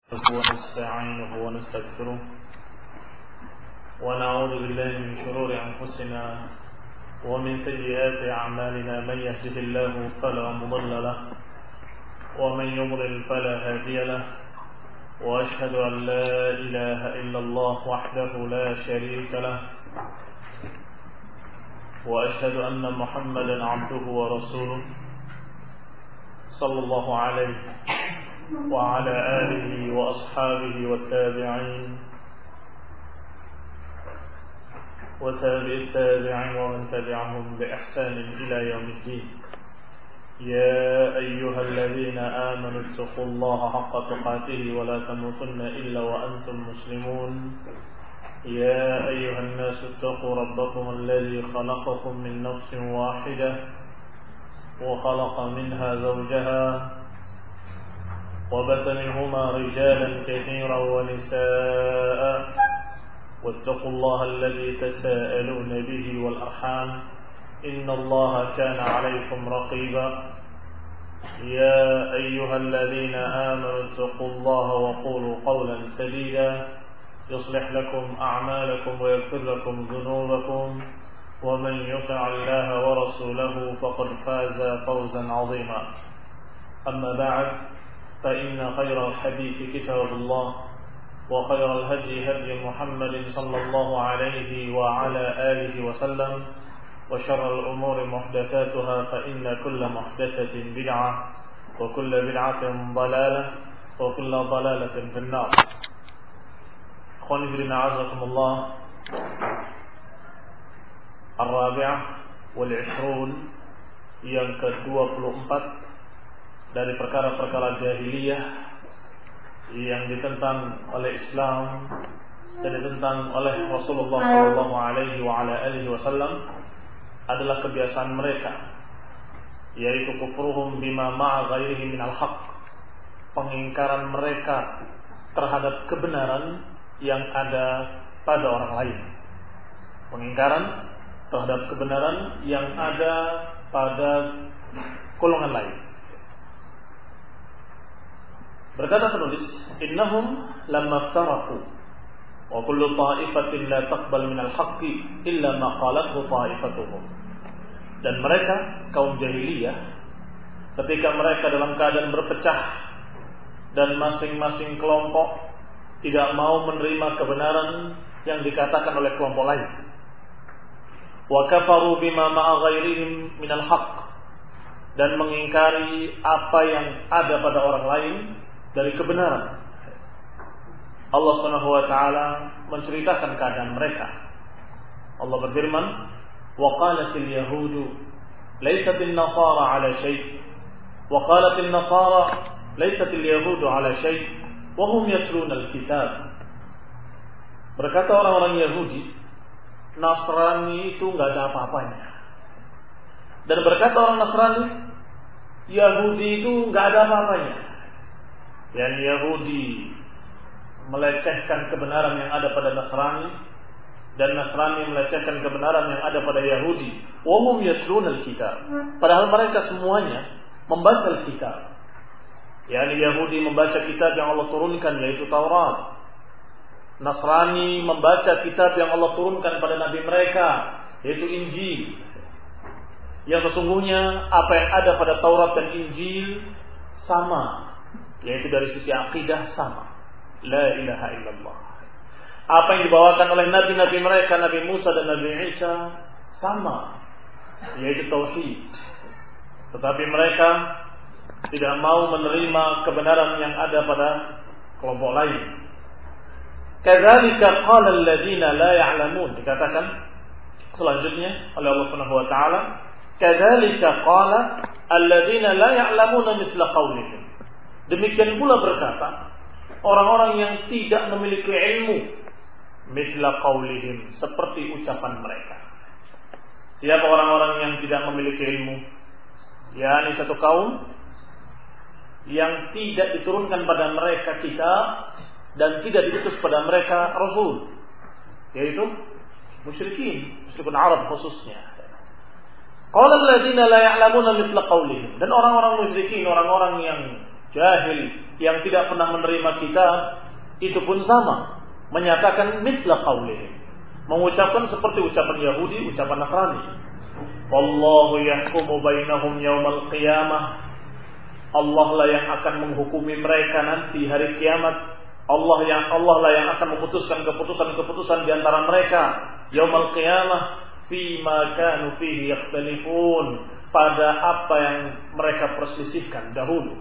ونستعينه ونستغفره ونعوذ بالله من شرور أنفسنا ومن سيئات أعمالنا. من يهده الله فلا مضل له ومن يضلل فلا هادي له، وأشهد أن لا إله إلا الله وحده لا شريك له، وأشهد أن محمدا عبده ورسوله صلى الله عليه وعلى آله وأصحابه والتابعين وتابع التابعين ومن تبعهم بإحسان إلى يوم الدين. يا أيها الذين آمنوا اتقوا الله حق تقاته ولا تموتن إلا وأنتم مسلمون. يا أيها الناس اتقوا ربكم الذي خلقكم من نفس واحدة وخلق منها زوجها وبث منهما رجالا كثيرا ونساء، واتقوا الله الذي تساءلون به والأرحام إن الله كان عليكم رقيبا. يا أيها الذين آمنوا اتقوا الله وقولوا قولا سديدا يصلح لكم أعمالكم ويغفر لكم ذنوبكم، ومن يطع الله ورسوله فقد فاز فوزا عظيما. أما بعد، فإن خير الحديث كتاب الله، وخير الهدي هدي محمد صلى الله عليه وعلى آله وسلم، وشر الأمور محدثاتها، فإن كل محدثة بدعة وكل بدعة ضلالة وكل ضلالة في النار. أخواني في الدين أعزكم الله. Ar-Rabi'ah wal-'Ishrun, yang ke-24 dari perkara-perkara jahiliyah yang ditentang oleh Islam dan ditentang oleh Rasulullah sallallahu alaihi wa ala alihi wasallam adalah kebiasaan mereka, yaitu kufruhum bima ma'a ghairihi minal haqq, pengingkaran mereka terhadap kebenaran yang ada pada orang lain. Pengingkaran terhadap kebenaran yang ada pada golongan lain. Berkata penulis, innahum lamma ftaraku wa kullu ta'ifatin la taqbal minal haqqi illa ma qalathu ta'ifatuhum. Dan mereka, kaum jahiliyah, ketika mereka dalam keadaan berpecah dan masing-masing kelompok tidak mau menerima kebenaran yang dikatakan oleh kelompok lain, wa kafaru bima ma'a ghairihim minal haqq, dan mengingkari apa yang ada pada orang lain dari kebenaran. Allah Subhanahu wa taala menceritakan keadaan mereka. Allah berfirman, wa qalatil yahudu laysatil nasara ala syai' wa qalatil nasara laysatil yahudu ala syai' wa hum yatluna al-kitab. Berkata orang-orang Yahudi, Nasrani itu enggak ada apa-apanya. Dan berkata orang Nasrani, Yahudi itu enggak ada apa-apanya. Yang Yahudi melecehkan kebenaran yang ada pada Nasrani, dan Nasrani melecehkan kebenaran yang ada pada Yahudi. Wa hum yatluna al-kitab. Padahal mereka semuanya membaca al-kitab. Yani Yahudi membaca kitab yang Allah turunkan, yaitu Taurat. Nasrani membaca kitab yang Allah turunkan pada nabi mereka, yaitu Injil. Yang sesungguhnya apa yang ada pada Taurat dan Injil sama, yaitu dari sisi akidah sama, la ilaha illallah. Apa yang dibawakan oleh nabi-nabi mereka, Nabi Musa dan Nabi Isa, sama, yaitu tauhid. Tetapi mereka tidak mau menerima kebenaran yang ada pada kelompok lain. Kadzalika qala alladziina la ya'lamun, dikatakan selanjutnya oleh Allah Subhanahu wa taala, kadzalika qala alladziina la ya'lamuna mithla qaulihim. Demikian pula berkata orang-orang yang tidak memiliki ilmu, mithla qaulihim, seperti ucapan mereka. Siapa orang-orang yang tidak memiliki ilmu? yakni satu kaum yang tidak diturunkan pada mereka kitab dan tidak diutus pada mereka rasul, yaitu musyrikun Arab khususnya. Qala alladziina la ya'lamuna mithla qaulihim, dan orang-orang musyrikin, orang-orang yang jahil yang tidak pernah menerima kitab itu pun sama, menyatakan mithla qaulihim, mengucapkan seperti ucapan Yahudi, ucapan Nasrani. Wallahu yahkumu bainahum yaumal qiyamah. Allah lah yang akan menghukumi mereka nanti hari kiamat. Allah lah yang akan memutuskan keputusan-keputusan di antara mereka yaumal qiyamah fima kanu fihi yakhtalifun, pada apa yang mereka perselisihkan dahulu.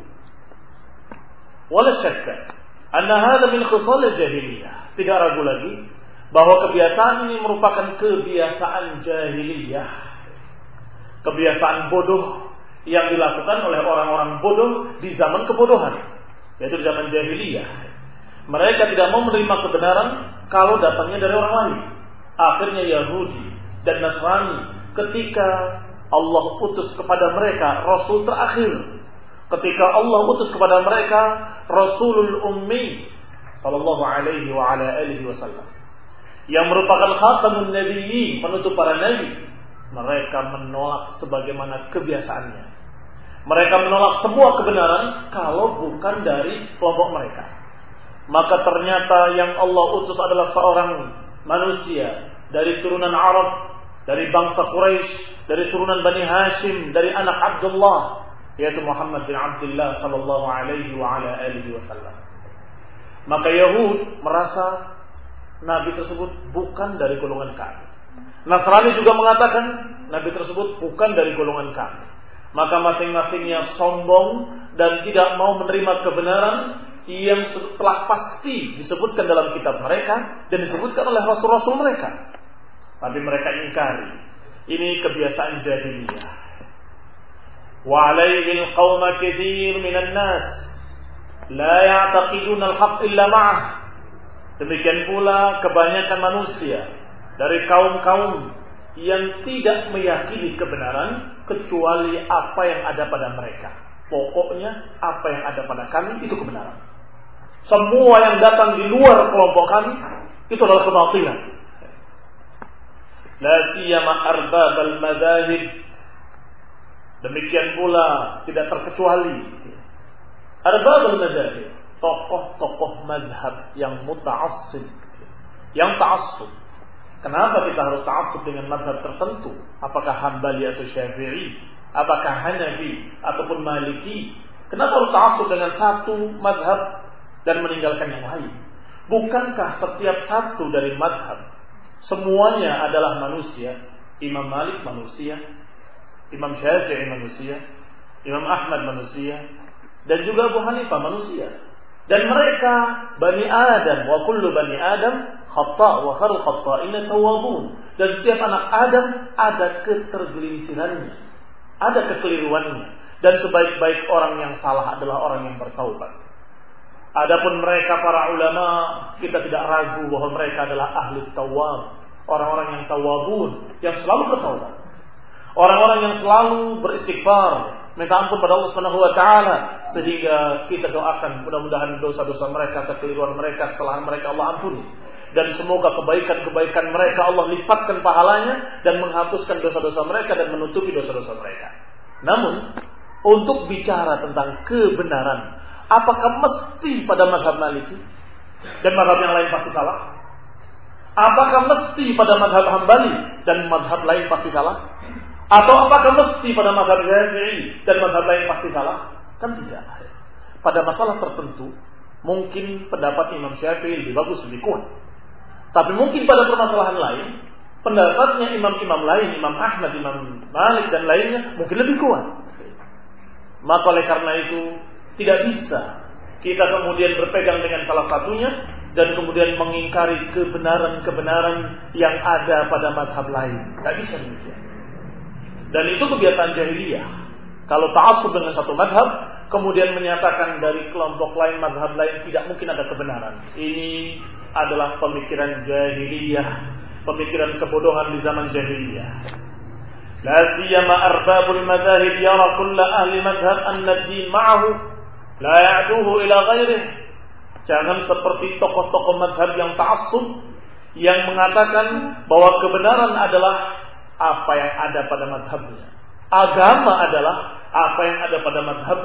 Wala syakka anna hadha min khisal jahiliyah. Tidak ragu lagi bahwa kebiasaan ini merupakan kebiasaan jahiliyah, kebiasaan bodoh yang dilakukan oleh orang-orang bodoh di zaman kebodohan, yaitu di zaman jahiliyah. Mereka tidak mau menerima kebenaran kalau datangnya dari orang lain. Akhirnya Yahudi dan Nasrani, ketika Allah utus kepada mereka Rasul terakhir, ketika Allah utus kepada mereka Rasulul Ummi sallallahu alaihi wa ala alihi wasallam, yang merupakan khatamun nabiyyin, penutup para nabi, mereka menolak sebagaimana kebiasaannya. Mereka menolak semua kebenaran kalau bukan dari kelompok mereka. Maka ternyata yang Allah utus adalah seorang manusia dari turunan Arab, dari bangsa Quraisy, dari turunan Bani Hashim, dari anak Abdullah, yaitu Muhammad bin Abdullah sallallahu alaihi wa ala alihi wasallam. Maka Yahud merasa nabi tersebut bukan dari golongan kami. Nasrani juga mengatakan nabi tersebut bukan dari golongan kami. Maka masing-masingnya sombong dan tidak mau menerima kebenaran yang telah pasti disebutkan dalam kitab mereka dan disebutkan oleh rasul-rasul mereka. Tapi mereka ingkari. Ini kebiasaan jahiliyah. Wa alaihi al-qauma katsir minan nas la ya'taqiduna al-haqq illa ma'ah. Demikian pula kebanyakan manusia dari kaum-kaum yang tidak meyakini kebenaran kecuali apa yang ada pada mereka. Pokoknya apa yang ada pada kami itu kebenaran. Semua yang datang di luar kelompok kami itu adalah kebatilan. La siyama arbab al-madzahib. Demikian pula tidak terkecuali arbab al-madzahib, tokoh-tokoh mazhab yang muta'assib, yang ta'assub. Kenapa kita harus ta'assub dengan mazhab tertentu? Apakah Hambali atau Syafi'i? Apakah Hanafi ataupun Maliki? Kenapa harus ta'assub dengan satu mazhab dan meninggalkan yang lain? Bukankah setiap satu dari mazhab semuanya adalah manusia? Imam Malik manusia, Imam Syafi'i manusia, Imam Ahmad manusia, dan juga Abu Hanifah manusia. Dan mereka Bani Adam, wa kullu Bani Adam khata' wa khairul khata'ina tawwabun. Dan setiap anak Adam ada ketergelincirannya, ada kekeliruannya, dan sebaik-baik orang yang salah adalah orang yang bertaubat. Adapun mereka para ulama, kita tidak ragu bahwa mereka adalah ahli tawwab, orang-orang yang tawwabun, yang selalu bertaubat, orang-orang yang selalu beristighfar, minta ampun pada Allah Subhanahu wa taala, sehingga kita doakan mudah-mudahan dosa-dosa mereka, kekeliruan mereka, kesalahan mereka Allah ampuni, dan semoga kebaikan-kebaikan mereka Allah lipatkan pahalanya dan menghapuskan dosa-dosa mereka dan menutupi dosa-dosa mereka. Namun untuk bicara tentang kebenaran, apakah mesti pada mazhab Maliki dan mazhab yang lain pasti salah? Apakah mesti pada mazhab Hambali dan mazhab lain pasti salah? Atau apakah mesti pada mazhab Syafi'i dan mazhab lain pasti salah? Kan tidak. Pada masalah tertentu mungkin pendapat Imam Syafi'i lebih bagus, lebih kuat. Tapi mungkin pada permasalahan lain pendapatnya imam-imam lain, Imam Ahmad, Imam Malik dan lainnya mungkin lebih kuat. Maka oleh karena itu tidak bisa kita kemudian berpegang dengan salah satunya dan kemudian mengingkari kebenaran-kebenaran yang ada pada mazhab lain. Tidak bisa demikian. Dan itu kebiasaan jahiliyah. Kalau ta'assub dengan satu mazhab, kemudian menyatakan dari kelompok lain, mazhab lain tidak mungkin ada kebenaran. Ini adalah pemikiran jahiliyah, pemikiran kebodohan di zaman jahiliyah. La siyama arbabul madzahib yara kull ahli madhhab anna ad-din ma'ahu la ya'duhu ila ghairihi. Jangan seperti tokoh-tokoh mazhab yang ta'assub yang mengatakan bahwa kebenaran adalah apa yang ada pada mazhabnya. Agama adalah apa yang ada pada mazhabnya.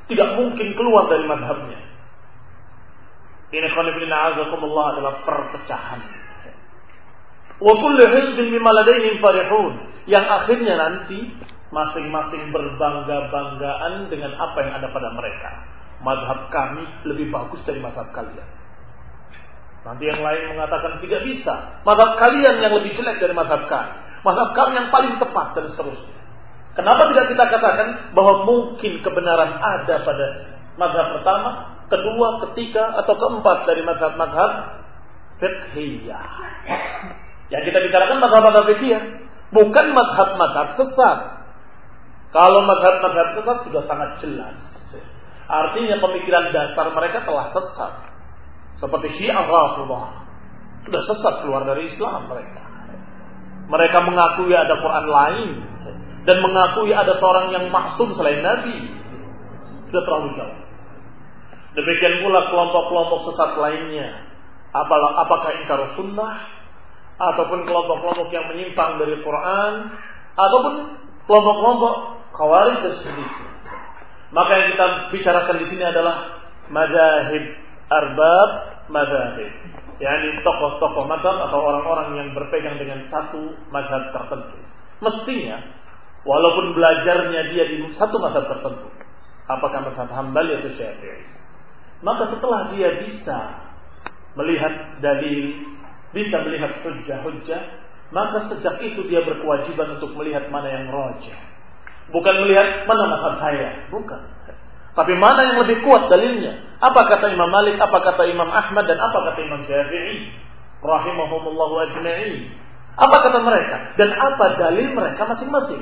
tidak mungkin keluar dari madhabnya. Ini khonifina azakumullah adalah perpecahan. Wa kullu hizbin bima ladaihim farihun, yang akhirnya nanti masing-masing berbangga-banggaan dengan apa yang ada pada mereka. Mazhab kami lebih bagus dari mazhab kalian. Nanti yang lain mengatakan tidak bisa, mazhab kalian yang lebih jelek dari mazhab kami, mazhab kami yang paling tepat, dan seterusnya. Kenapa tidak kita katakan bahwa mungkin kebenaran ada pada mazhab pertama, kedua, ketiga, atau keempat dari mazhab-mazhab fiqhiyah? Yang kita bicarakan mazhab-mazhab fiqhiyah, bukan mazhab-mazhab sesat. Kalau mazhab-mazhab sesat sudah sangat jelas. Artinya pemikiran dasar mereka telah sesat. Seperti Syiah Rafidhah, sudah sesat, keluar dari Islam mereka. Mereka mengakui ada Quran lain dan mengakui ada seorang yang maksum selain Nabi. Sudah terlalu jauh. Demikian pula kelompok-kelompok sesat lainnya. Apakah ingkar sunnah, ataupun kelompok-kelompok yang menyimpang dari Quran, ataupun kelompok-kelompok khawarij dan sejenisnya. Maka yang kita bicarakan di sini adalah madzhab arbab madzhab, yakni tokoh-tokoh mazhab atau orang-orang yang berpegang dengan satu mazhab tertentu. Mestinya walaupun belajarnya dia di satu mazhab tertentu, apakah mazhab Hambali atau Syafi'i, maka setelah dia bisa melihat dalil, bisa melihat hujjah-hujjah, maka sejak itu dia berkewajiban untuk melihat mana yang rajih. Bukan melihat mana mazhab saya, bukan. Tapi mana yang lebih kuat dalilnya? Apa kata Imam Malik, apa kata Imam Ahmad, dan apa kata Imam Syafi'i rahimahumullahu ajma'in? Apa kata mereka dan apa dalil mereka masing-masing?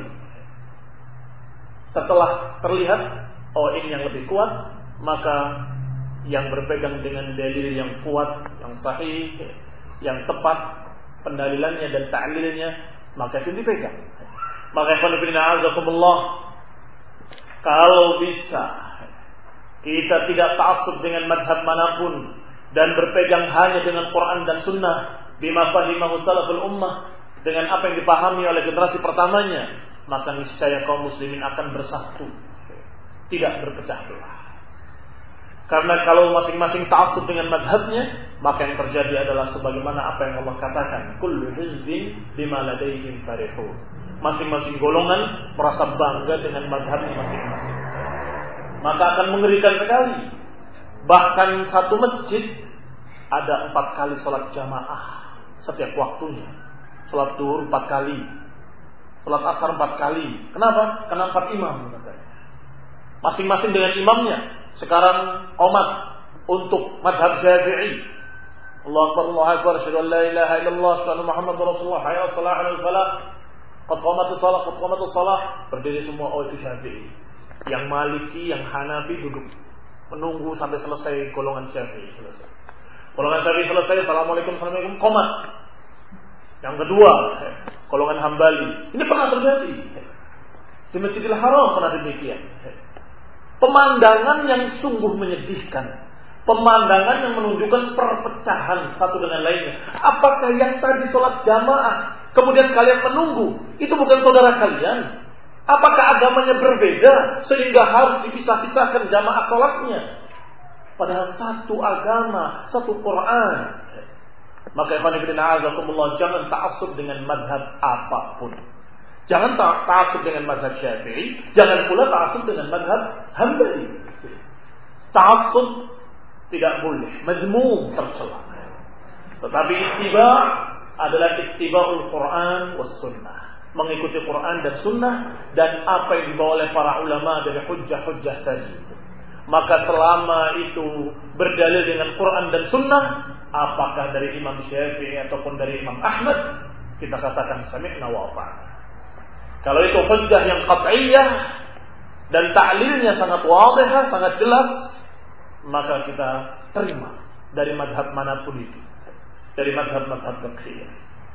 Setelah terlihat, oh ini yang lebih kuat, maka yang berpegang dengan dalil yang kuat, yang sahih, yang tepat pendalilannya dan ta'lilnya, maka itu dipegang. Maka khonifina azakumullah, kalau bisa kita tidak ta'assub dengan madhab manapun dan berpegang hanya dengan Quran dan Sunnah bima fahimahu salaful ummah, dengan apa yang dipahami oleh generasi pertamanya, maka niscaya kaum muslimin akan bersatu, tidak berpecah belah. Karena kalau masing-masing ta'assub dengan madhabnya, maka yang terjadi adalah sebagaimana apa yang Allah katakan, kullu hizbin bima ladaihim farihun. Masing-masing golongan merasa bangga dengan madhabnya masing-masing. Maka akan mengerikan sekali. Bahkan satu masjid ada 4 kali sholat jamaah setiap waktunya. Sholat duhur 4 kali, sholat asar 4 kali. Kenapa? Karena 4 imam. Masing-masing dengan imamnya. Sekarang qomat untuk madhab Syafi'i, Allahu Akbar, Allahu Akbar, asyhadu an la ilaha illallah, asyhadu anna Muhammadar Rasulullah, hayya 'alas shalah, 'alal falah, qad qamatus shalah, qad qamatus shalah. Berdiri semua, oh itu Syafi'i. Yang Maliki, yang Hanafi duduk menunggu sampai selesai golongan Syafi'i selesai. Golongan Syafi'i selesai, assalamualaikum, assalamualaikum, qomat. Yang kedua, golongan Hambali. Ini pernah terjadi di Masjidil Haram, pernah demikian. Pemandangan yang sungguh menyedihkan, pemandangan yang menunjukkan perpecahan satu dengan lainnya. Apakah yang tadi sholat jamaah kemudian kalian menunggu, itu bukan saudara kalian? Apakah agamanya berbeda sehingga harus dipisah-pisahkan jamaah sholatnya? Padahal satu agama, satu Quran. Maka ikhwan fillah azakumullah, jangan ta'assub dengan madhab apapun. Jangan ta'assub dengan madhab Syafi'i, jangan pula ta'assub dengan madhab Hambali. Ta'assub tidak boleh, mazmum, tercela. Tetapi ittiba' adalah ittiba'ul Quran was sunnah, mengikuti Quran dan sunnah dan apa yang dibawa oleh para ulama dari hujjah-hujjah tadi. Maka selama itu berdalil dengan Quran dan sunnah, apakah dari Imam Syafi'i ataupun dari Imam Ahmad, kita katakan sami'na wa ata'na. Kalau itu hujjah yang qat'iyah dan ta'lilnya sangat wadihah, sangat jelas, maka kita terima dari madhab manapun itu, dari madhab-madhab fiqhiyah.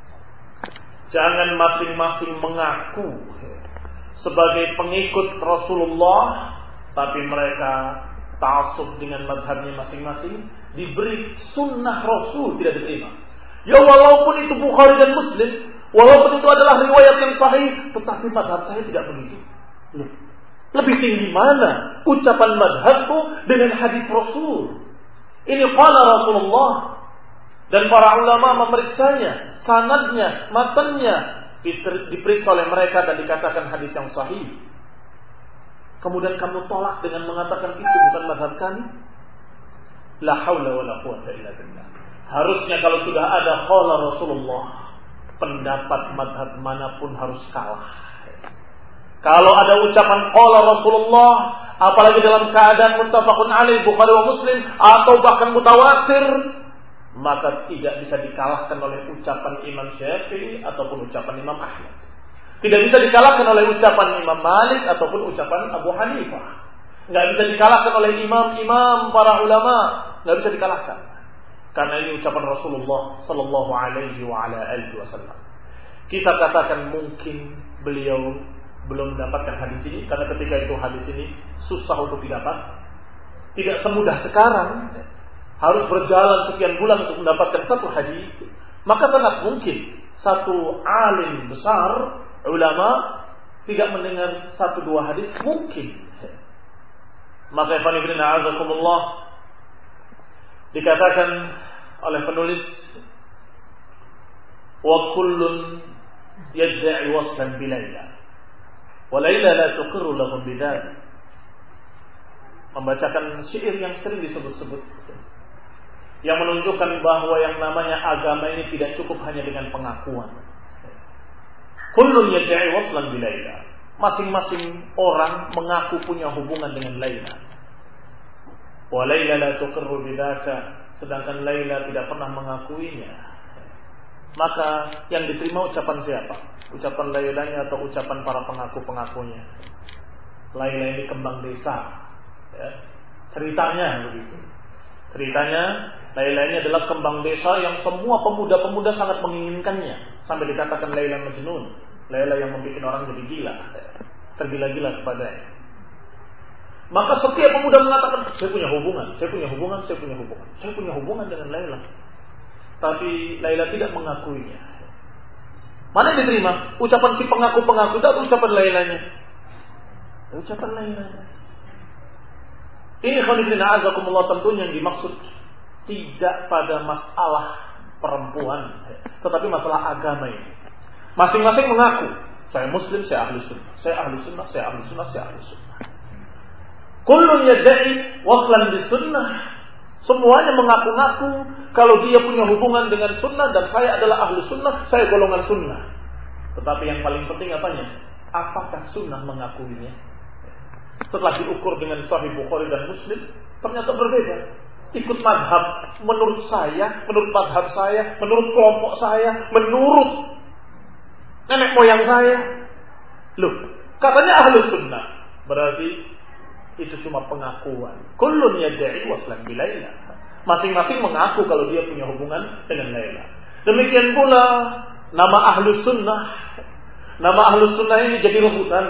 Jangan masing-masing mengaku sebagai pengikut Rasulullah, tapi mereka ta'assub dengan madhabnya masing-masing, diberi sunnah Rasul tidak diterima. Ya walaupun itu Bukhari dan Muslim, walaupun itu adalah riwayat yang sahih, tetapi madhab saya tidak begitu. Loh, Lebih tinggi mana ucapan madhabku dengan hadis Rasul? Ini qala Rasulullah. Dan para ulama memeriksanya, sanadnya, matanya diperiksa oleh mereka dan dikatakan hadis yang sahih. Kemudian kamu tolak dengan mengatakan itu bukan madhab kami? La haula wa la quwata illa billah. Harusnya kalau sudah ada qala Rasulullah, pendapat madhab manapun harus kalah. Kalau ada ucapan qala Rasulullah, apalagi dalam keadaan muttafaqun alaih Bukhari wa Muslim atau bahkan mutawatir, maka tidak bisa dikalahkan oleh ucapan Imam Syafi'i ataupun ucapan Imam Ahmad. Tidak bisa dikalahkan oleh ucapan Imam Malik ataupun ucapan Abu Hanifah. Nggak bisa dikalahkan oleh imam-imam para ulama. Nggak bisa dikalahkan. Karena ini ucapan Rasulullah Sallallahu Alaihi Wasallam. Kita katakan mungkin beliau belum mendapatkan hadis ini, karena ketika itu hadis ini susah untuk didapat. Tidak semudah sekarang. Harus berjalan sekian bulan untuk mendapatkan satu hadis. Maka sangat mungkin satu alim besar, ulama, tidak mendengar satu dua hadis, mungkin. Maka ikhwan fillah a'azakumullah, dikatakan oleh penulis, wa kullun yadda'i waslan bilayla wa layla la tuqirru lahum bidzalik. Membacakan syair yang sering disebut-sebut, yang menunjukkan bahwa yang namanya agama ini tidak cukup hanya dengan pengakuan. Kullun yadda'i waslan bilayla. Masing-masing orang mengaku punya hubungan dengan Laila. Wa Laila la tuqirru bidzaka, sedangkan Laila tidak pernah mengakuinya. Maka yang diterima ucapan siapa? Ucapan Lailanya atau ucapan para pengaku-pengakunya? Laila ini kembang desa, ya. Ceritanya begitu. Ceritanya Laila ini adalah kembang desa yang semua pemuda-pemuda sangat menginginkannya, sampai dikatakan Laila Majnun, Laila yang membuat orang jadi gila, tergila-gila kepadanya. Maka setiap pemuda mengatakan, saya punya hubungan dengan Laila. Tapi Laila tidak mengakuinya. Mana yang diterima? Ucapan si pengaku-pengaku atau ucapan Lailanya? Ucapan Lailanya. Ini khonifina azakumullah, tentunya yang dimaksud tidak pada masalah perempuan, tetapi masalah agama ini. Masing-masing mengaku, saya muslim, saya ahli sunnah, saya ahli sunnah, saya ahli sunnah, saya ahli sunnah. Kullun yadda'i waslan bis sunnah. Semuanya mengaku-ngaku kalau dia punya hubungan dengan sunnah, dan saya adalah ahli sunnah, saya golongan sunnah. Tetapi yang paling penting apanya? Apakah sunnah mengakuinya? Setelah diukur dengan Sahih Bukhari dan Muslim, ternyata berbeda. Ikut madhab menurut saya, menurut madhab saya, menurut kelompok saya, menurut nenek moyang saya. Loh, katanya ahli sunnah. Berarti itu cuma pengakuan. Kullun yadda'i waslan bilayla. Masing-masing mengaku kalau dia punya hubungan dengan Laila. Demikian pula nama ahli sunnah. Nama ahli sunnah ini jadi rebutan.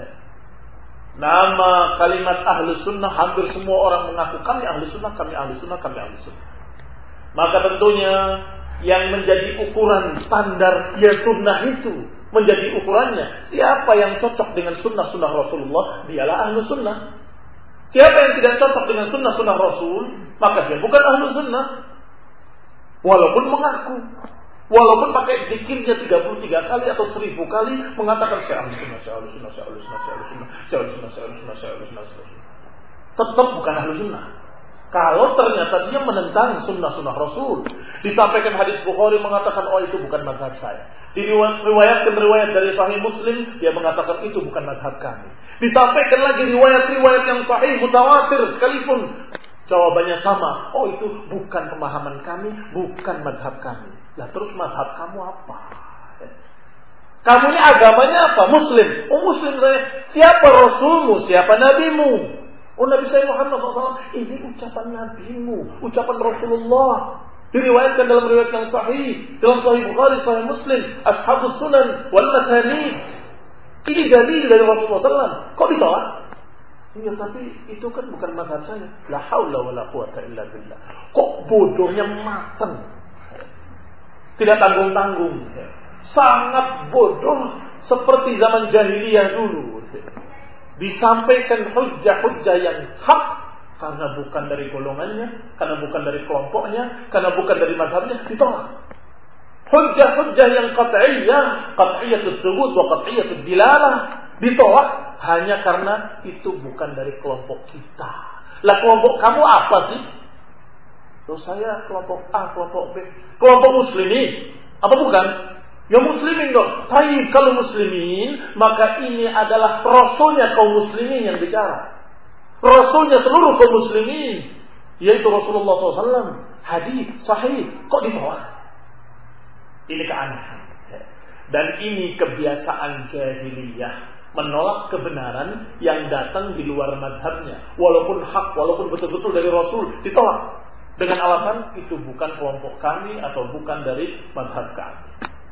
Nama kalimat ahli sunnah, hampir semua orang mengaku kami ahli sunnah, kami ahli sunnah, kami ahli sunnah. Maka tentunya yang menjadi ukuran standar ya sunnah itu, menjadi ukurannya siapa yang cocok dengan sunnah-sunnah Rasulullah, dialah ahli sunnah. Siapa yang tidak cocok dengan sunnah-sunnah Rasul, maka dia bukan ahli sunnah. Walaupun mengaku, walaupun pakai zikirnya 33 kali atau 1000 kali mengatakan saya ahli sunnah, saya ahli sunnah, saya ahli sunnah, saya ahli sunnah, saya ahli sunnah, saya ahli sunnah, saya ahli sunnah, saya ahli sunnah. Tetap bukan ahli sunnah. Kalau ternyata dia menentang sunnah-sunnah Rasul, disampaikan hadis Bukhari mengatakan, oh itu bukan mazhab saya. Diriwayatkan riwayat dari Sahih Muslim, dia mengatakan itu bukan mazhab kami. Disampaikan lagi riwayat-riwayat yang sahih mutawatir sekalipun, jawabannya sama. Oh itu bukan pemahaman kami, bukan mazhab kami. Lah terus mazhab kamu apa? Kamu ini agamanya apa? Muslim. Oh Muslim saya. Siapa Rasulmu? Siapa Nabimu? Oh Nabi saya Muhammad SAW. Ini ucapan Nabimu, ucapan Rasulullah. Diriwayatkan dalam riwayat yang sahih, dalam Sahih Bukhari, Sahih Muslim, Ashabus Sunan wal Masanid. Ini dalil dari Rasulullah SAW. Kok ditolak? Iya, tapi itu kan bukan mazhab saya. La haula wala quwata illa billah. Kok bodohnya mateng, tidak tanggung-tanggung, sangat bodoh seperti zaman jahiliyah dulu. disampaikan hujjah-hujjah yang hak, karena bukan dari golongannya, karena bukan dari kelompoknya, karena bukan dari mazhabnya, ditolak. Hujjah-hujjah yang qat'iyyatut thubut wa qat'iyyatud dilalah, ditolak hanya karena itu bukan dari kelompok kita. Lah kelompok kamu apa sih? Loh saya kelompok A, kelompok B, kelompok muslimin. Apa bukan? Ya muslimin dong. Tapi kalau muslimin, maka ini adalah rasulnya kaum muslimin yang bicara. Rasulnya seluruh kaum muslimin, yaitu Rasulullah SAW. Hadis sahih, kok ditolak? Ini keanehan. Dan ini kebiasaan jahiliyah, menolak kebenaran yang datang di luar madhabnya, walaupun hak, walaupun betul-betul dari Rasul, ditolak dengan alasan itu bukan kelompok kami atau bukan dari madhab kami.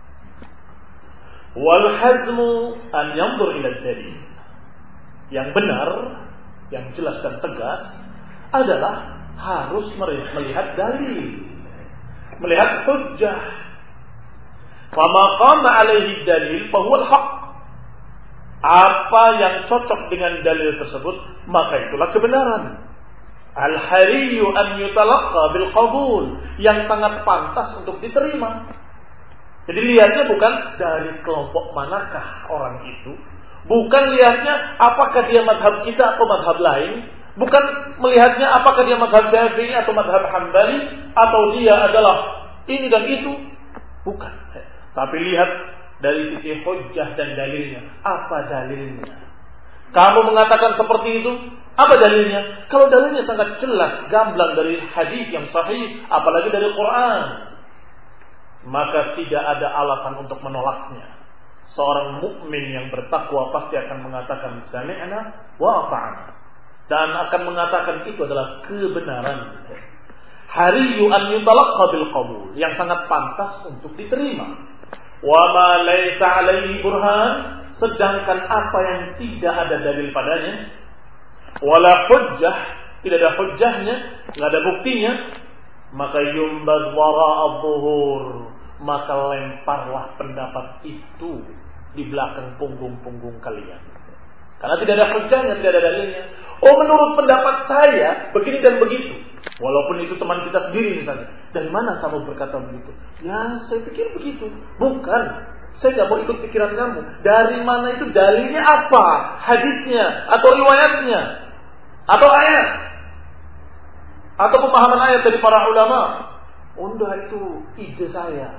Wal hazmu an yanzur ila dalil. Yang benar, yang jelas dan tegas adalah harus melihat dalil, melihat hujjah. Fama qama alaihi dalil fahuwa al-haq. Apa yang cocok dengan dalil tersebut, maka itulah kebenaran. Al-hariyu an yutalaqqa bil qabul, yang sangat pantas untuk diterima. Jadi lihatnya bukan dari kelompok manakah orang itu, bukan lihatnya apakah dia madhab kita atau madhab lain, bukan melihatnya apakah dia madhab Syafi'i atau madhab Hambali, atau dia adalah ini dan itu, bukan. Tapi lihat dari sisi hujjah dan dalilnya. Apa dalilnya? Kamu mengatakan seperti itu, apa dalilnya? Kalau dalilnya sangat jelas, gamblang dari hadis yang sahih, apalagi dari Quran, maka tidak ada alasan untuk menolaknya. Seorang mukmin yang bertakwa pasti akan mengatakan sami'na wa ata'na, dan akan mengatakan itu adalah kebenaran. Hariyu an yutalaqqa bil qabul, yang sangat pantas untuk diterima. Wa ma laisa alaihi burhan, sedangkan apa yang tidak ada dalil padanya, wala hujjah, tidak ada hujjahnya, tidak ada buktinya, maka yumbad wara'a dhuhur, maka lemparlah pendapat itu di belakang punggung-punggung kalian. Karena tidak ada hujjahnya, tidak ada dalilnya. Oh, menurut pendapat saya begini dan begitu. Walaupun itu teman kita sendiri misalnya. Dari mana kamu berkata begitu? Ya, saya pikir begitu. Bukan. Saya tidak mau ikut pikiran kamu. Dari mana itu? Dalilnya apa? Hadisnya atau riwayatnya atau ayat atau pemahaman ayat dari para ulama? Udah itu ide saya.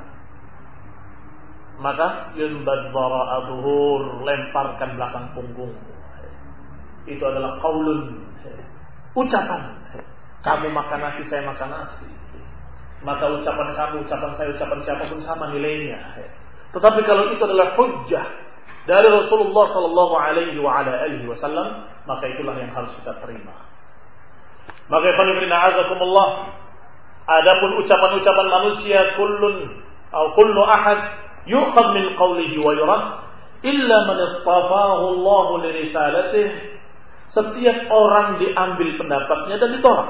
Maka yunbad wara'a dhuhur, lemparkan belakang punggung. Itu adalah qaulun, ucapan. Kamu makan nasi, saya makan nasi. Maka ucapan kamu, ucapan saya, ucapan siapapun sama nilainya. Tetapi kalau itu adalah hujjah dari Rasulullah sallallahu alaihi wasallam, maka itulah yang harus kita terima. Maka ikhwan a'azakumullah, adapun ucapan-ucapan manusia kullu ahad yu'khadh min qawlihi wa yurad illa man istafahu Allah li risalatihi. Setiap orang diambil pendapatnya dan ditolak,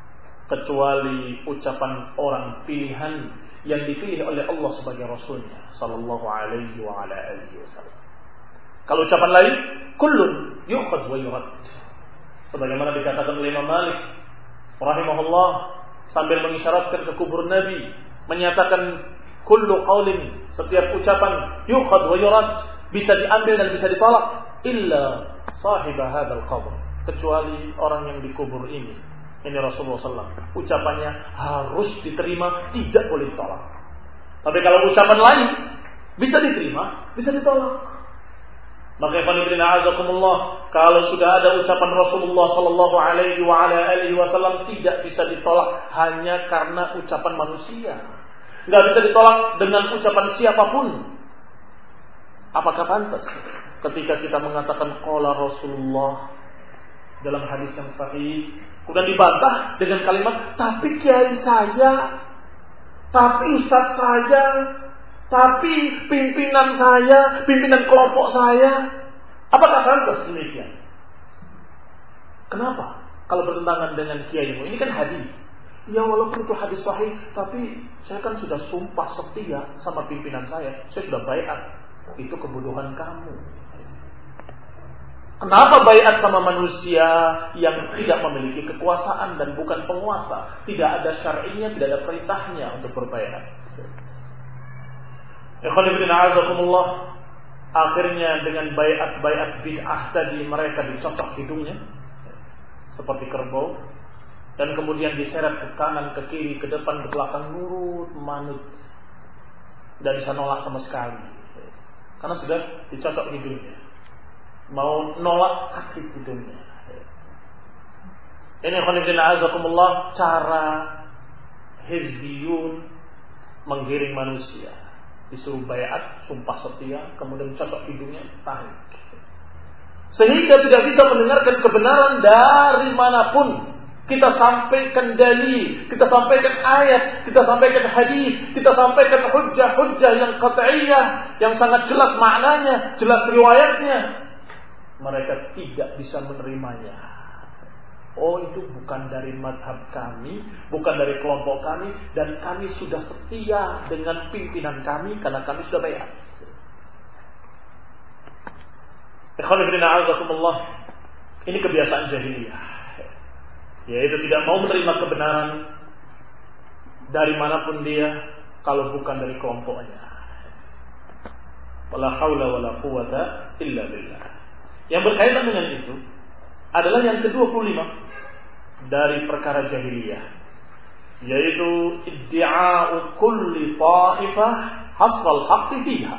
kecuali ucapan orang pilihan yang dipilih oleh Allah sebagai Rasulnya sallallahu alaihi wasallam. Kalau ucapan lain, kullun yu'khadh wa yurad. Sebagaimana dikatakan oleh Imam Malik rahimahullah sambil mengisyaratkan ke kubur Nabi, menyatakan kullu qaulin, setiap ucapan yu'khadh wa yurad, bisa diambil dan bisa ditolak, illa sahibah hadzal qabr, kecuali orang yang dikubur ini. Ini Rasulullah SAW, ucapannya harus diterima, tidak boleh ditolak. Tapi kalau ucapan lain bisa diterima, bisa ditolak. Maka ikhwan a'azakumullah, kalau sudah ada ucapan Rasulullah sallallahu alaihi wasallam tidak bisa ditolak hanya karena ucapan manusia. Enggak bisa ditolak dengan ucapan siapapun. Apakah pantas ketika kita mengatakan qala Rasulullah dalam hadis yang sahih, kemudian dibantah dengan kalimat tapi kiai saya, tapi ustaz saya, tapi pimpinan saya, pimpinan kelompok saya? Apakah pantas demikian? Kenapa? Kalau bertentangan dengan kiaimu, ini kan hadis. Ya walaupun itu hadis sahih, tapi saya kan sudah sumpah setia sama pimpinan saya sudah baiat. Itu kebodohan kamu. Kenapa baiat sama manusia yang tidak memiliki kekuasaan dan bukan penguasa? Tidak ada syar'inya, tidak ada perintahnya untuk berbaiat. Ikhwan fillah a'azakumullah, akhirnya dengan baiat bid'ah tadi mereka dicocok hidungnya seperti kerbau dan kemudian diseret ke kanan, ke kiri, ke depan, ke belakang, nurut manut. Tidak bisa nolak sama sekali karena sudah dicocok hidungnya. Mau nolak sakit hidungnya. Ini khonifillah azakumullah, cara hizbiyun menggiring manusia. Disuruh baiat, sumpah setia, kemudian cocok hidungnya, tarik. Sehingga tidak bisa mendengarkan kebenaran dari manapun. Kita sampaikan dalil, kita sampaikan ayat, kita sampaikan hadis, kita sampaikan hujjah-hujjah yang qat'iyah, yang sangat jelas maknanya, jelas riwayatnya. Mereka tidak bisa menerimanya. Oh, itu bukan dari madhab kami, bukan dari kelompok kami, dan kami sudah setia dengan pimpinan kami karena kami sudah baiat. Ikhwan fillah a'azakumullah, ini kebiasaan jahiliyah, yaitu tidak mau menerima kebenaran dari manapun dia kalau bukan dari kelompoknya. Wala haula wala quwwata illa billah. Yang berkaitan dengan itu adalah yang ke-25 dari perkara jahiliyah, yaitu iddi'a'u kulli ta'ifah hasral haqqi fiha.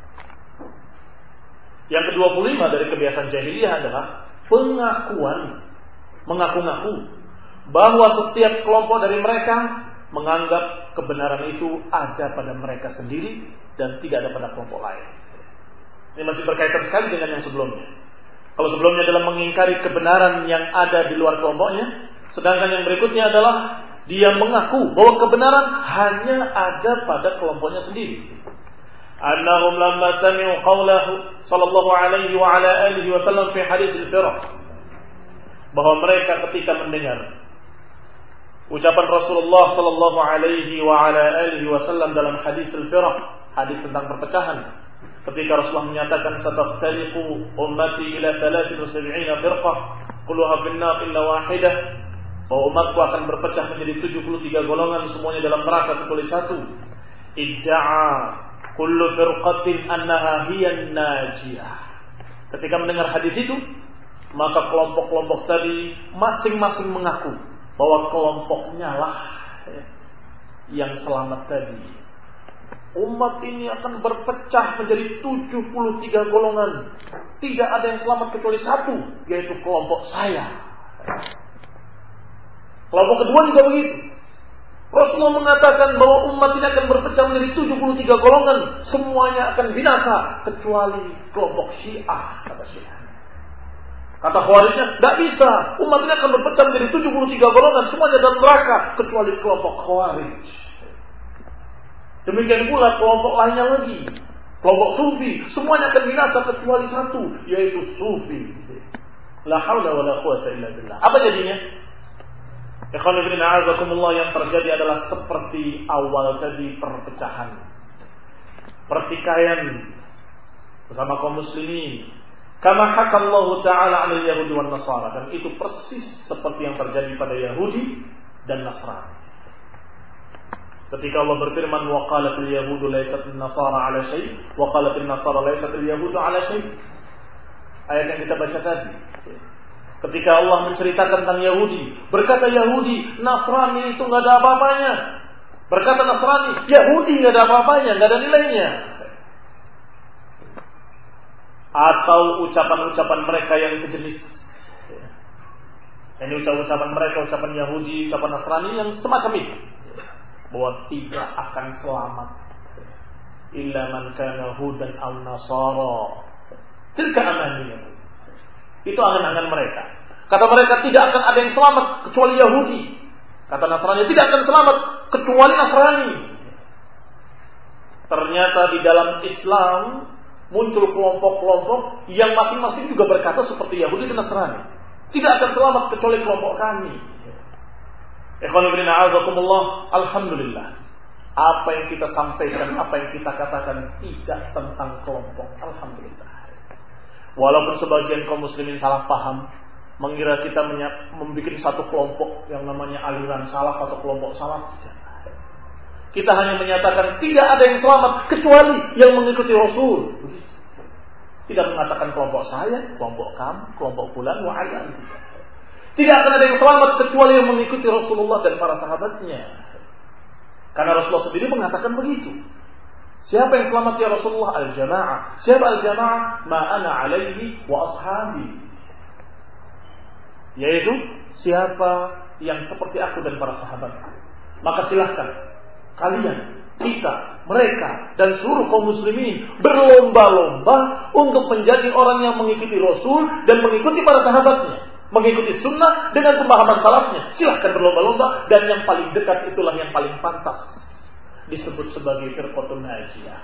Yang ke-25 dari kebiasaan jahiliyah adalah pengakuan, mengaku-ngaku bahwa setiap kelompok dari mereka menganggap kebenaran itu ada pada mereka sendiri dan tidak ada pada kelompok lain. Ini masih berkaitan sekali dengan yang sebelumnya. Kalau sebelumnya adalah mengingkari kebenaran yang ada di luar kelompoknya, sedangkan yang berikutnya adalah dia mengaku bahwa kebenaran hanya ada pada kelompoknya sendiri. Annahum lamma sami'u qawlahu sallallahu alaihi wa ala alihi wa sallam fi hadis al-firaq, bahwa mereka ketika mendengar ucapan Rasulullah sallallahu alaihi wa ala alihi wa sallam dalam hadis al-firaq, hadis tentang perpecahan, ketika Rasulullah menyatakan sataftariqu ummati ila 73 firqah kulluha finnar illa wahidah, bahwa umatku akan berpecah menjadi 73 golongan, semuanya dalam neraka kecuali satu. Idda'a kullu firqatin annaha hiyan najiyah. Ketika mendengar hadis itu, maka kelompok-kelompok tadi masing-masing mengaku bahwa kelompoknya lah yang selamat tadi. Umat ini akan berpecah menjadi 73 golongan. Tidak ada yang selamat kecuali satu, yaitu kelompok saya. Kelompok kedua juga begitu. Rasulullah mengatakan bahwa umat ini akan berpecah menjadi 73 golongan. Semuanya akan binasa kecuali kelompok Syiah, kata Syiah. Kata Khawarijnya, tidak bisa. Umat ini akan berpecah menjadi 73 golongan, semuanya dalam neraka kecuali kelompok Khawarij. Demikian pula kelompok lainnya lagi, kelompok Sufi, semuanya akan binasa kecuali satu, yaitu Sufi. La haula wala quwwata illa billah. Apa jadinya? Ikhwan fillah a'azakumullah, yang terjadi adalah seperti awal tadi, perpecahan, pertikaian bersama kaum muslimin. Kama hakallahu ta'ala 'anil yahudi wan nasara, dan itu persis seperti yang terjadi pada Yahudi dan Nasrani. Ketika Allah berfirman, wa qalatil yahudu laysat an-nasara 'ala syai' wa qalatil nasara laysat al-yahudu 'ala syai'. Ayat yang kita baca tadi. Ketika Allah menceritakan tentang Yahudi, berkata Yahudi, Nasrani itu enggak ada apa-apanya. Berkata Nasrani, Yahudi enggak ada apa-apanya, enggak ada nilainya. Atau ucapan-ucapan mereka yang sejenis. Ini ucapan mereka, ucapan Yahudi, ucapan Nasrani yang semacam itu, bahwa tidak akan selamat illa man kana hudan aw nasara. Tilka amaniyah. Itu angan-angan mereka. Kata mereka, tidak akan ada yang selamat kecuali Yahudi. Kata Nasrani, tidak akan selamat kecuali Nasrani. Ternyata di dalam Islam muncul kelompok-kelompok yang masing-masing juga berkata seperti Yahudi dan Nasrani. Tidak akan selamat kecuali kelompok kami. Ikhwan fillah a'azakumullah, alhamdulillah, apa yang kita sampaikan, apa yang kita katakan tidak tentang kelompok, alhamdulillah. Walaupun sebagian kaum muslimin salah paham, mengira kita membuat satu kelompok yang namanya aliran salaf atau kelompok salaf. Kita hanya menyatakan tidak ada yang selamat kecuali yang mengikuti Rasul. Tidak mengatakan kelompok saya, kelompok kamu, kelompok fulan wa alan. Tidak akan ada yang selamat kecuali yang mengikuti Rasulullah dan para sahabatnya. Karena Rasulullah sendiri mengatakan begitu. Siapa yang selamat ya Rasulullah? Al-jamaah. Siapa al-jamaah? Ma ana alaihi wa ashabi. Yaitu siapa yang seperti aku dan para sahabat. Maka silahkan kalian, kita, mereka dan seluruh kaum muslimin berlomba-lomba untuk menjadi orang yang mengikuti Rasul dan mengikuti para sahabatnya, mengikuti sunnah dengan pemahaman salafnya. Silahkan berlomba-lomba, dan yang paling dekat itulah yang paling pantas disebut sebagai firqatun najiyah.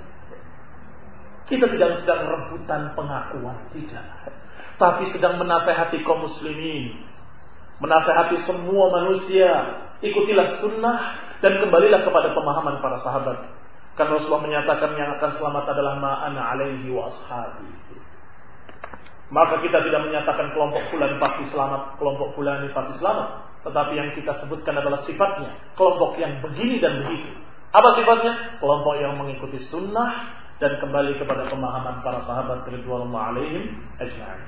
Kita tidak sedang rebutan pengakuan, tidak, tapi sedang menasihati kaum muslimin, menasihati semua manusia. Ikutilah sunnah dan kembalilah kepada pemahaman para sahabat. Karena Rasulullah menyatakan yang akan selamat adalah ma'ana alaihi wa ashabi. Maka kita tidak menyatakan kelompok fulan pasti selamat, kelompok fulani pasti selamat, tetapi yang kita sebutkan adalah sifatnya, kelompok yang begini dan begitu. Apa sifatnya? Kelompok yang mengikuti sunnah dan kembali kepada pemahaman para sahabat radhiyallahu alaihim ajma'in.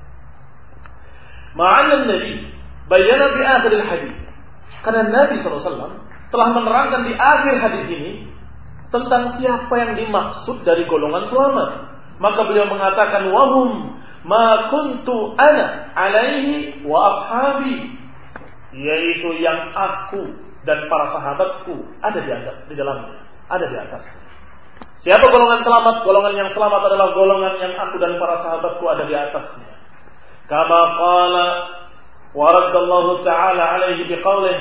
Ma'ana Nabi bayyana di akhir hadis. Karena Nabi SAW telah menerangkan di akhir hadis ini tentang siapa yang dimaksud dari golongan selamat. Maka beliau mengatakan wahum ma kuntu ana alaihi wa ashabi, yaitu yang aku dan para sahabatku ada di dalamnya, ada di atasnya. Siapa golongan selamat? Golongan yang selamat adalah golongan yang aku dan para sahabatku ada di atasnya. Kama qala wa raddallahu ta'ala alaihi biqaulih,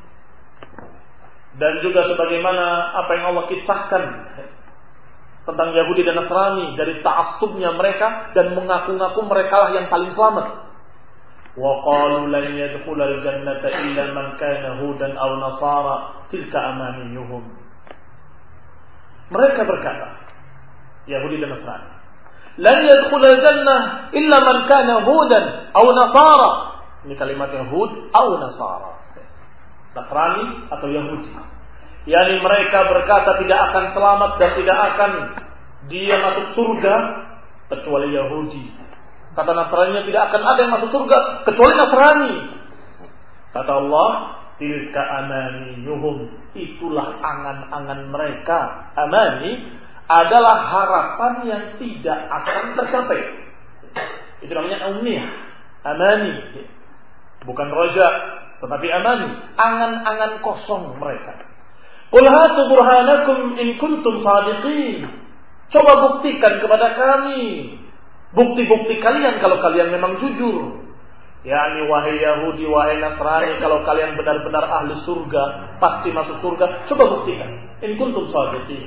dan juga sebagaimana apa yang Allah kisahkan tentang Yahudi dan Nasrani dari ta'assubnya mereka dan mengaku-ngaku mereka lah yang paling selamat. Wa qalu lan yadkhulal jannata illa man kana hudan aw nasara tilka amaniyuhum. Mereka berkata, Yahudi dan Nasrani, lan yadkhulal jannah illa man kana hudan aw nasara. Ini kalimat Yahud aw nasara, Nasrani atau Yahudi. Yani mereka berkata tidak akan selamat dan tidak akan dia masuk surga kecuali Yahudi. Kata Nasrani tidak akan ada yang masuk surga kecuali Nasrani. Kata Allah, tilka amaniyuhum, itulah angan-angan mereka. Amani adalah harapan yang tidak akan tercapai. Itu namanya umniyah. Amani, bukan roja, tetapi amani, angan-angan kosong mereka. Qul hatu burhanakum in kuntum shadiqin. Coba buktikan kepada kami bukti-bukti kalian kalau kalian memang jujur. Yani wahai Yahudi, wahai Nasrani, kalau kalian benar-benar ahli surga, pasti masuk surga, coba buktikan. In kuntum shadiqin.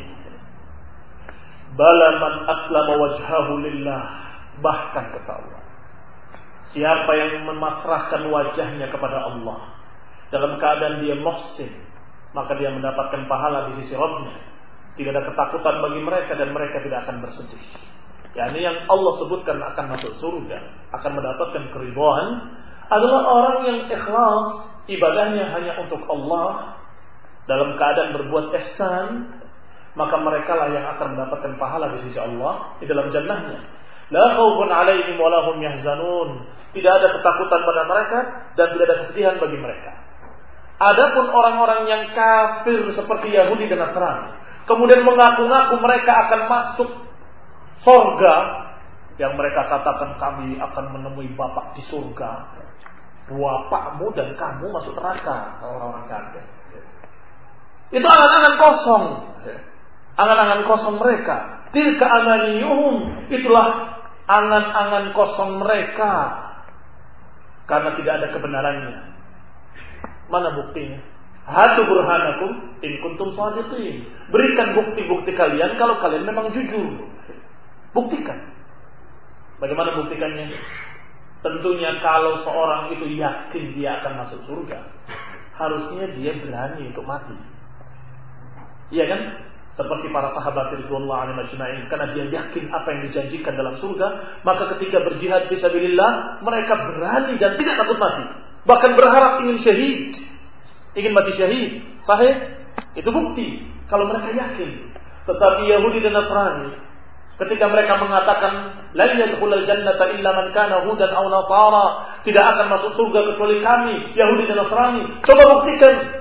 Bala man aslama wajhahu lillah. Bahkan kata Allah, siapa yang memasrahkan wajahnya kepada Allah dalam keadaan dia muhsin, maka dia mendapatkan pahala di sisi Rabbnya. Tidak ada ketakutan bagi mereka dan mereka tidak akan bersedih. Yani yang Allah sebutkan akan masuk surga, akan mendapatkan keridhaan, adalah orang yang ikhlas, ibadahnya hanya untuk Allah, dalam keadaan berbuat ihsan, maka mereka lah yang akan mendapatkan pahala di sisi Allah di dalam jannahnya. La khaufun 'alaihim wa lahum yahzanun. Tidak ada ketakutan pada mereka dan tidak ada kesedihan bagi mereka. Adapun orang-orang yang kafir seperti Yahudi dan Nasrani, kemudian mengaku-ngaku mereka akan masuk surga, yang mereka katakan kami akan menemui Bapak di surga, bapakmu dan kamu masuk neraka, orang-orang kafir. Itu angan-angan kosong, angan-angan kosong mereka. Tilka amaniyuhum, itulah angan-angan kosong mereka, karena tidak ada kebenarannya. Mana buktinya? Hatu burhanakum in kuntum shadiqin. Berikan bukti-bukti kalian kalau kalian memang jujur. Buktikan. Bagaimana buktikannya? Tentunya kalau seorang itu yakin dia akan masuk surga, harusnya dia berani untuk mati. Iya kan? seperti para sahabat radhiyallahu anhum ajma'in, karena dia yakin apa yang dijanjikan dalam surga, maka ketika berjihad fisabilillah mereka berani dan tidak takut mati, bahkan berharap ingin syahid, ingin mati syahid. Sahih, itu bukti kalau mereka yakin. Tetapi Yahudi dan Nasrani ketika mereka mengatakan lan yadkhulul jannata illa man kana hudan aw nasara, tidak akan masuk surga kecuali kami Yahudi dan Nasrani, coba buktikan.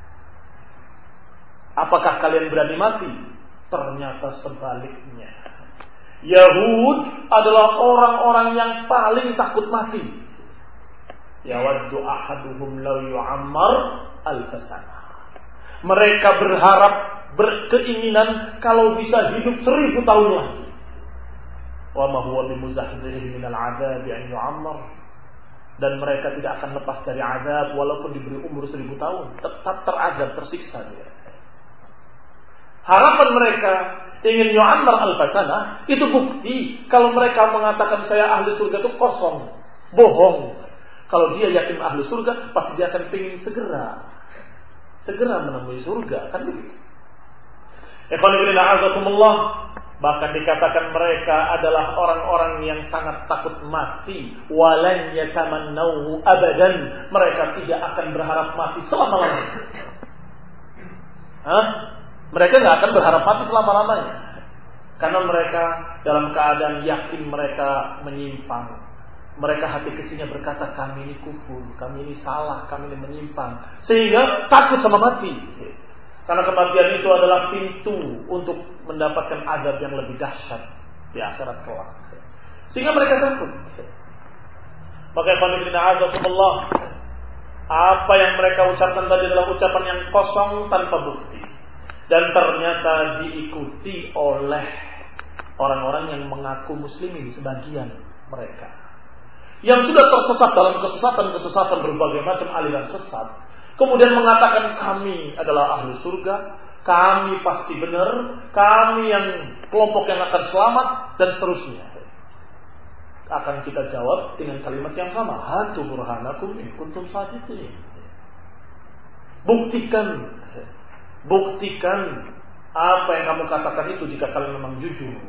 Apakah kalian berani mati? Ternyata sebaliknya. Yahud adalah orang-orang yang paling takut mati. Yawaddu ahaduhum law yu'ammar alfasana. Mereka berharap, berkeinginan kalau bisa hidup 1000 tahun lagi. Wa ma huwa bimuzahzihi minal 'adzabi an yu'ammar. Dan mereka tidak akan lepas dari azab walaupun diberi umur 1000 tahun, tetap terazab, tersiksa dia. Harapan mereka ingin yu'ammar al-fasana, itu bukti kalau mereka mengatakan saya ahli surga itu kosong, bohong. Kalau dia yakin ahli surga, pasti dia akan ingin segera menemui surga, kan begitu. Ikhwan fillah a'azakumullah, bahkan dikatakan mereka adalah orang-orang yang sangat takut mati, walan yatamannauhu abadan, mereka tidak akan berharap mati selama-lamanya. Mereka tidak akan berharap mati selama-lamanya, karena mereka dalam keadaan yakin mereka menyimpang. Mereka hati kecilnya berkata, kami ini kufur, kami ini salah, kami ini menyimpang, sehingga takut sama mati. Karena kematian itu adalah pintu untuk mendapatkan azab yang lebih dahsyat di akhirat kelak, sehingga mereka takut. Maka Allah, apa yang mereka ucapkan tadi adalah ucapan yang kosong tanpa bukti, dan ternyata diikuti oleh orang-orang yang mengaku muslimin, sebagian mereka yang sudah tersesat dalam kesesatan berbagai macam aliran sesat, kemudian mengatakan kami adalah ahli surga, kami pasti benar, kami yang kelompok yang akan selamat, dan seterusnya. Akan kita jawab dengan kalimat yang sama, hatu burhanakum in kuntum shadiqin. Buktikan apa yang kamu katakan itu jika kalian memang jujur.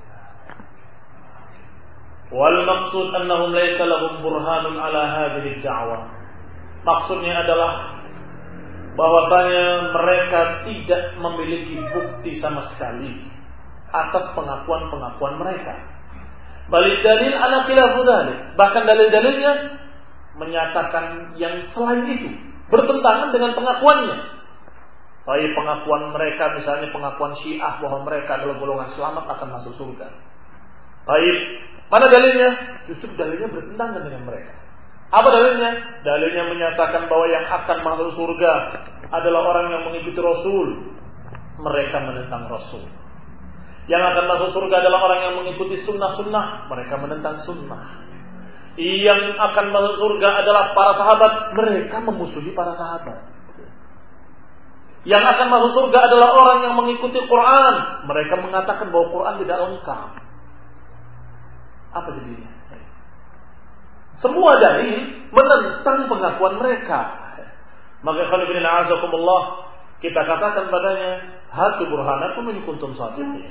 Wal maksud annahum laysa lahum burhanun ala hadhihi ad-da'wah. Maksudnya adalah bahwasanya mereka tidak memiliki bukti sama sekali atas pengakuan-pengakuan mereka. Balik dalil ala khilafu dzalik. Bahkan dalil-dalilnya menyatakan yang selain itu, bertentangan dengan pengakuannya. Baik pengakuan mereka, misalnya pengakuan Syiah bahwa mereka adalah golongan selamat akan masuk surga. Baik, mana dalilnya? Justru dalilnya bertentangan dengan mereka. Apa dalilnya? Dalilnya menyatakan bahwa yang akan masuk surga adalah orang yang mengikuti Rasul. Mereka menentang Rasul. Yang akan masuk surga adalah orang yang mengikuti sunnah-sunnah. Mereka menentang sunnah. Yang akan masuk surga adalah para sahabat. Mereka memusuhi para sahabat. Yang akan masuk surga adalah orang yang mengikuti Quran. Mereka mengatakan bahwa Quran tidak lengkap. Apa jadinya? Semua dalil menentang pengakuan mereka. Maka kalau kita katakan padanya, hatu burhanakum in kuntum shadiqin.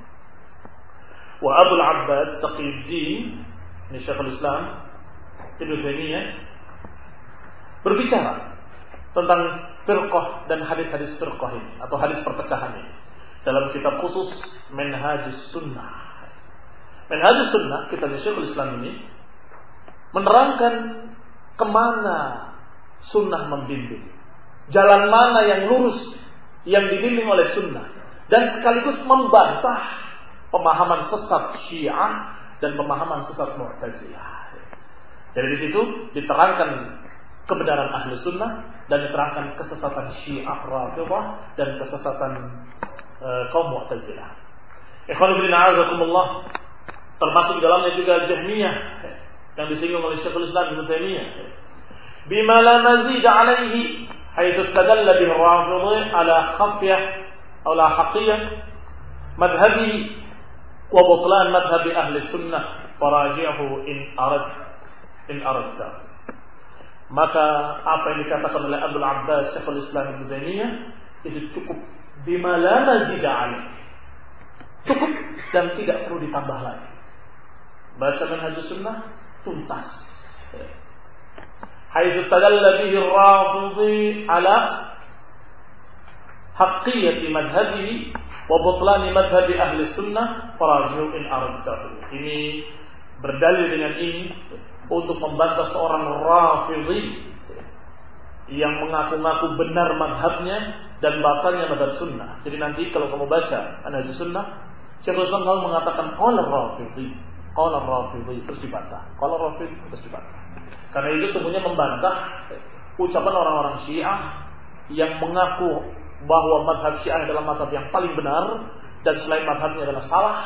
Wa Abdul Abbas Taqiyuddin, ini Syekhul Islam Ibnu Taimiyah, berbicara tentang firqah dan hadis-hadis firqah ini atau hadis perpecahan ini dalam kitab khusus Minhajus Sunnah. Minhajus Sunnah, kitab Syekhul Islam ini menerangkan kemana sunnah membimbing, jalan mana yang lurus yang dibimbing oleh sunnah, dan sekaligus membantah pemahaman sesat Syiah dan pemahaman sesat Mu'tazilah. Jadi di situ diterangkan kebenaran ahli sunnah dan diterangkan kesesatan Syiah Rafidhah dan kesesatan kaum Mu'tazilah. Ikhwan fillah a'azakumullah, termasuk di dalamnya juga Jahmiyah yang disinggung oleh Syekhul Islam Ibnu Taimiyah. Bima la mazid alaihi haitsu istadalla bihi ar-Rafidhi ala khafiyah aw la haqiyah madhhabi wa butlan madhhabi ahli sunnah faraji'hu in aradta. Maka apa yang dikatakan oleh Abdul Abbas Syekhul Islam Ibnu Taimiyah itu cukup bima la mazida alaih. Cukup dan tidak perlu ditambah lagi. Baca Manhajus Sunnah tuntas. Haitsu tadalla bihi ar-Rafidhi ala haqqiyati madhhabihi wa butlani madhhabi ahli sunnah faraji'u in aradtahu. Ini berdalil dengan ini untuk membantah seorang Rafidhi yang mengaku-ngaku benar madhabnya dan batalnya madhab sunnah. Jadi nanti kalau kamu baca Manhajus Sunnah, Syekhul Islam lalu mengatakan qala Rafidhi terus dibantah. Qala Rafidhi terus dibantah. Karena itu sebenarnya membantah ucapan orang-orang Syiah yang mengaku bahwa madhab Syiah adalah madhab yang paling benar dan selain madhabnya adalah salah,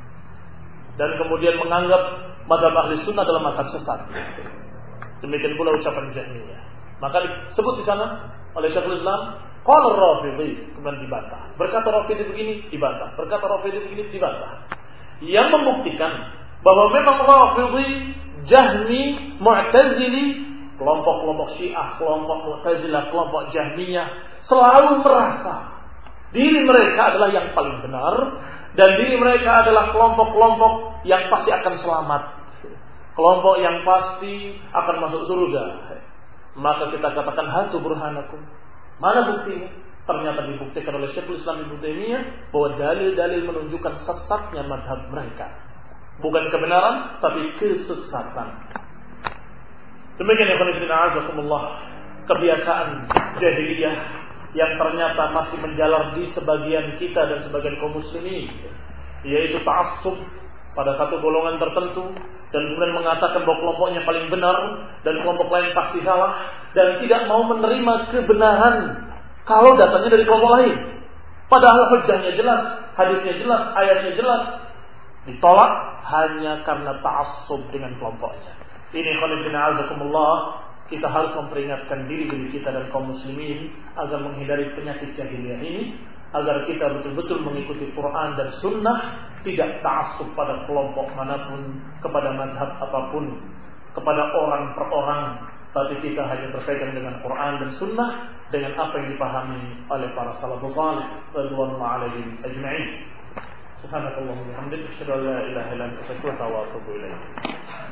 dan kemudian menganggap madhab ahli sunnah adalah madhab sesat. Demikian pula ucapan Jahmiyah. Maka disebut di sana oleh Syekhul Islam qala Rafidhi, kemudian dibantah. Berkata Rafidhi begini, dibantah. Berkata Rafidhi begini, dibantah. Yang membuktikan bahwa memang Rafidhi, Jahmi, Mu'tazili, kelompok-kelompok Syiah, kelompok Mu'tazilah, kelompok Jahmiyah selalu merasa diri mereka adalah yang paling benar dan diri mereka adalah kelompok-kelompok yang pasti akan selamat, kelompok yang pasti akan masuk surga. Maka kita katakan hatu burhanakum. Mana buktinya? Ternyata dibuktikan oleh Syekhul Islam Ibnu Taimiyah bahwa dalil-dalil menunjukkan sesatnya madhab mereka. Bukan kebenaran, tapi kesesatan. Demikian ya khonifina azakumullah, kebiasaan jahiliyah yang ternyata masih menjalar di sebagian kita dan sebagian kaum muslimin, yaitu ta'assub pada satu golongan tertentu dan kemudian mengatakan bahwa kelompoknya paling benar dan kelompok lain pasti salah, dan tidak mau menerima kebenaran kalau datangnya dari kelompok lain. Padahal hujjahnya jelas, hadisnya jelas, ayatnya jelas, ditolak hanya karena ta'assub dengan kelompoknya. Ini khonifina azakumullah, kita harus memperingatkan diri kita dan kaum muslimin agar menghindari penyakit jahiliyah ini, agar kita betul-betul mengikuti Quran dan Sunnah, tidak ta'assub pada kelompok manapun, kepada madhab apapun, kepada orang per orang, tapi kita hanya berpegang dengan Quran dan Sunnah, dengan apa yang dipahami oleh para salafus salih radhiyallahu alaihim ajma'in. Subhanakallahumma wa bihamdika, asyhadu an la ilaha illa anta, astaghfiruka wa atubu ilaik.